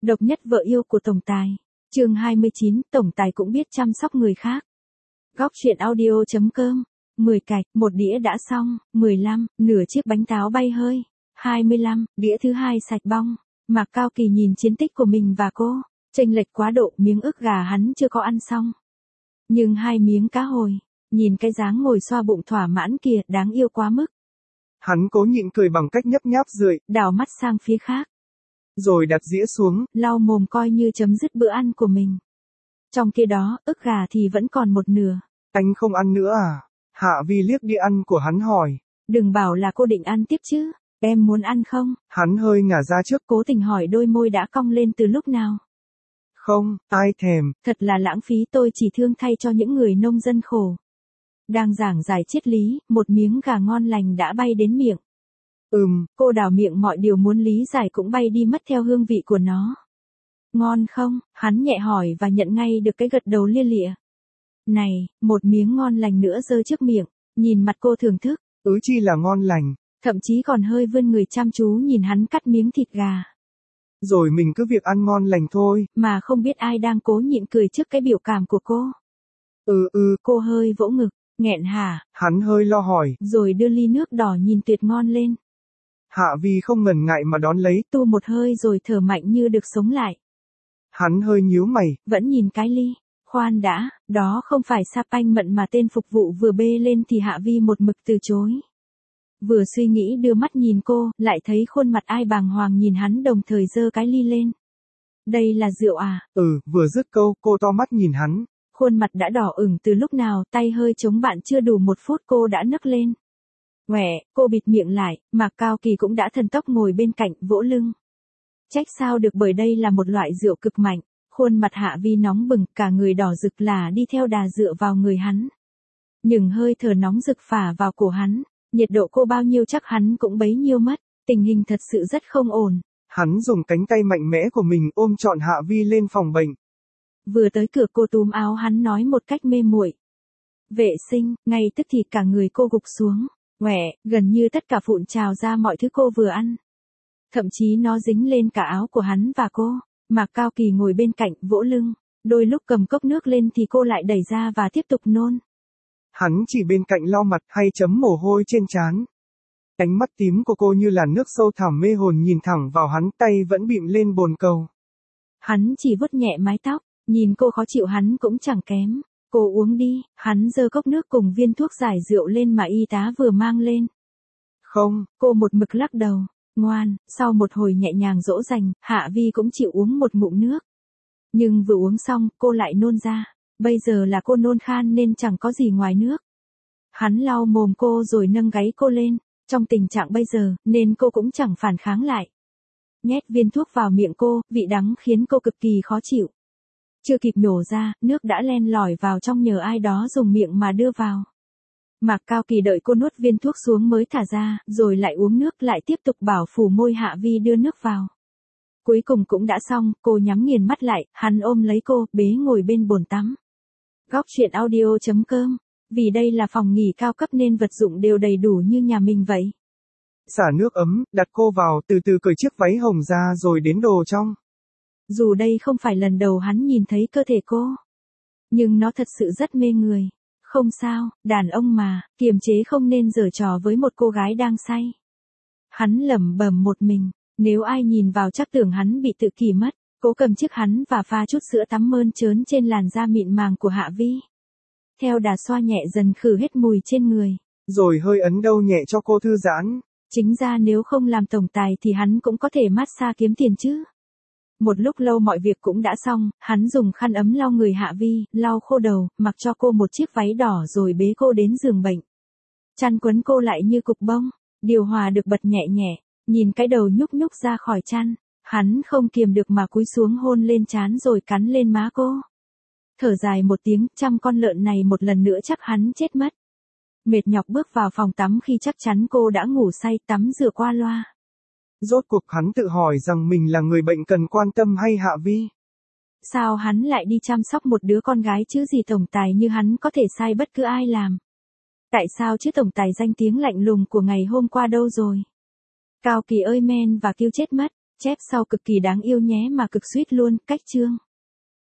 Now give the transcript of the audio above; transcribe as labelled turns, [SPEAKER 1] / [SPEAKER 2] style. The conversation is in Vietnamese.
[SPEAKER 1] Độc nhất vợ yêu của tổng tài. Chương 29, tổng tài cũng biết chăm sóc người khác. Góc truyện audio.com. 10 cạch, một đĩa đã xong. 15, nửa chiếc bánh táo bay hơi. 25, đĩa thứ hai sạch bong. Mạc Cao Kỳ nhìn chiến tích của mình và cô, chênh lệch quá độ, miếng ức gà hắn chưa có ăn xong. Nhưng 2 miếng cá hồi, nhìn cái dáng ngồi xoa bụng thỏa mãn kìa, đáng yêu quá mức.
[SPEAKER 2] Hắn cố nhịn cười bằng cách nhấp nháp rượi,
[SPEAKER 1] đảo mắt sang phía khác.
[SPEAKER 2] Rồi đặt dĩa xuống,
[SPEAKER 1] lau mồm coi như chấm dứt bữa ăn của mình. Trong khi đó, ức gà thì vẫn còn một nửa.
[SPEAKER 2] Anh không ăn nữa à? Hạ Vi liếc đĩa ăn của hắn hỏi.
[SPEAKER 1] Đừng bảo là cô định ăn tiếp chứ, em muốn ăn không?
[SPEAKER 2] Hắn hơi ngả ra trước.
[SPEAKER 1] Cố tình hỏi, đôi môi đã cong lên từ lúc nào?
[SPEAKER 2] Không, ai thèm.
[SPEAKER 1] Thật là lãng phí, tôi chỉ thương thay cho những người nông dân khổ. Đang giảng giải triết lý, một miếng gà ngon lành đã bay đến miệng. Cô đảo miệng, mọi điều muốn lý giải cũng bay đi mất theo hương vị của nó. Ngon không? Hắn nhẹ hỏi và nhận ngay được cái gật đầu lia lịa. Này, một miếng ngon lành nữa giơ trước miệng, nhìn mặt cô thưởng thức.
[SPEAKER 2] Chi là ngon lành.
[SPEAKER 1] Thậm chí còn hơi vươn người chăm chú nhìn hắn cắt miếng thịt gà.
[SPEAKER 2] Rồi mình cứ việc ăn ngon lành thôi.
[SPEAKER 1] Mà không biết ai đang cố nhịn cười trước cái biểu cảm của cô. Cô hơi vỗ ngực, nghẹn hả?
[SPEAKER 2] Hắn hơi lo hỏi.
[SPEAKER 1] Rồi đưa ly nước đỏ nhìn tuyệt ngon lên.
[SPEAKER 2] Hạ Vi không ngần ngại mà đón lấy.
[SPEAKER 1] Tu một hơi rồi thở mạnh như được sống lại.
[SPEAKER 2] Hắn hơi nhíu mày.
[SPEAKER 1] Vẫn nhìn cái ly. Khoan đã, đó không phải sáp anh mận mà tên phục vụ vừa bê lên thì Hạ Vi một mực từ chối. Vừa suy nghĩ đưa mắt nhìn cô, lại thấy khuôn mặt ai bàng hoàng nhìn hắn đồng thời giơ cái ly lên. Đây là rượu à?
[SPEAKER 2] Vừa dứt câu, cô to mắt nhìn hắn.
[SPEAKER 1] Khuôn mặt đã đỏ ửng từ lúc nào, tay hơi chống bạn chưa đủ 1 phút cô đã nấc lên. Ngoẹ, cô bịt miệng lại, Mạc Cao Kỳ cũng đã thần tốc ngồi bên cạnh, vỗ lưng. Trách sao được, bởi đây là một loại rượu cực mạnh. Khuôn mặt Hạ Vi nóng bừng, cả người đỏ rực là đi theo đà dựa vào người hắn. Nhưng hơi thở nóng rực phả vào cổ hắn, nhiệt độ cô bao nhiêu chắc hắn cũng bấy nhiêu mất, tình hình thật sự rất không ổn.
[SPEAKER 2] Hắn dùng cánh tay mạnh mẽ của mình ôm trọn Hạ Vi lên phòng bệnh.
[SPEAKER 1] Vừa tới cửa cô túm áo hắn nói một cách mê muội. Vệ sinh, ngay tức thì cả người cô gục xuống. Ngoẹ, gần như tất cả vụn trào ra mọi thứ cô vừa ăn. Thậm chí nó dính lên cả áo của hắn và cô. Mạc Cao Kỳ ngồi bên cạnh, vỗ lưng. Đôi lúc cầm cốc nước lên thì cô lại đẩy ra và tiếp tục nôn.
[SPEAKER 2] Hắn chỉ bên cạnh lau mặt hay chấm mồ hôi trên trán. Ánh mắt tím của cô như là nước sâu thẳm mê hồn nhìn thẳng vào hắn, tay vẫn bịm lên bồn cầu.
[SPEAKER 1] Hắn chỉ vuốt nhẹ mái tóc, nhìn cô khó chịu hắn cũng chẳng kém. Cô uống đi, hắn giơ cốc nước cùng viên thuốc giải rượu lên mà y tá vừa mang lên.
[SPEAKER 2] Không,
[SPEAKER 1] cô một mực lắc đầu. Ngoan, sau một hồi nhẹ nhàng dỗ dành, Hạ Vi cũng chịu uống một ngụm nước. Nhưng vừa uống xong, cô lại nôn ra. Bây giờ là cô nôn khan nên chẳng có gì ngoài nước. Hắn lau mồm cô rồi nâng gáy cô lên. Trong tình trạng bây giờ, nên cô cũng chẳng phản kháng lại. Nhét viên thuốc vào miệng cô, vị đắng khiến cô cực kỳ khó chịu. Chưa kịp nhổ ra, nước đã len lỏi vào trong nhờ ai đó dùng miệng mà đưa vào. Mạc Cao Kỳ đợi cô nuốt viên thuốc xuống mới thả ra, rồi lại uống nước, lại tiếp tục bảo phủ môi Hạ Vi đưa nước vào. Cuối cùng cũng đã xong, cô nhắm nghiền mắt lại, hắn ôm lấy cô, bế ngồi bên bồn tắm. Góc truyện audio.com. Vì đây là phòng nghỉ cao cấp nên vật dụng đều đầy đủ như nhà mình vậy.
[SPEAKER 2] Xả nước ấm, đặt cô vào, từ từ cởi chiếc váy hồng ra rồi đến đồ trong.
[SPEAKER 1] Dù đây không phải lần đầu hắn nhìn thấy cơ thể cô, nhưng nó thật sự rất mê người. Không sao, đàn ông mà, kiềm chế không nên giở trò với một cô gái đang say. Hắn lẩm bẩm một mình, nếu ai nhìn vào chắc tưởng hắn bị tự kỷ mất. Cố cầm chiếc hắn và pha chút sữa tắm mơn trớn trên làn da mịn màng của Hạ Vi. Theo đà xoa nhẹ dần khử hết mùi trên người.
[SPEAKER 2] Rồi hơi ấn đâu nhẹ cho cô thư giãn.
[SPEAKER 1] Chính ra nếu không làm tổng tài thì hắn cũng có thể massage kiếm tiền chứ. Một lúc lâu mọi việc cũng đã xong, hắn dùng khăn ấm lau người Hạ Vi, lau khô đầu, mặc cho cô một chiếc váy đỏ rồi bế cô đến giường bệnh. Chăn quấn cô lại như cục bông, điều hòa được bật nhẹ nhẹ, nhìn cái đầu nhúc nhúc ra khỏi chăn, hắn không kiềm được mà cúi xuống hôn lên trán rồi cắn lên má cô. Thở dài một tiếng, trăm con lợn này một lần nữa chắc hắn chết mất. Mệt nhọc bước vào phòng tắm khi chắc chắn cô đã ngủ say, tắm rửa qua loa.
[SPEAKER 2] Rốt cuộc hắn tự hỏi rằng mình là người bệnh cần quan tâm hay Hạ Vi.
[SPEAKER 1] Sao hắn lại đi chăm sóc một đứa con gái chứ gì, tổng tài như hắn có thể sai bất cứ ai làm. Tại sao chứ tổng tài danh tiếng lạnh lùng của ngày hôm qua đâu rồi? Cao Kỳ ơi, men và kêu chết mất. chép sau cực kỳ đáng yêu nhé mà cực suýt luôn, cách chương.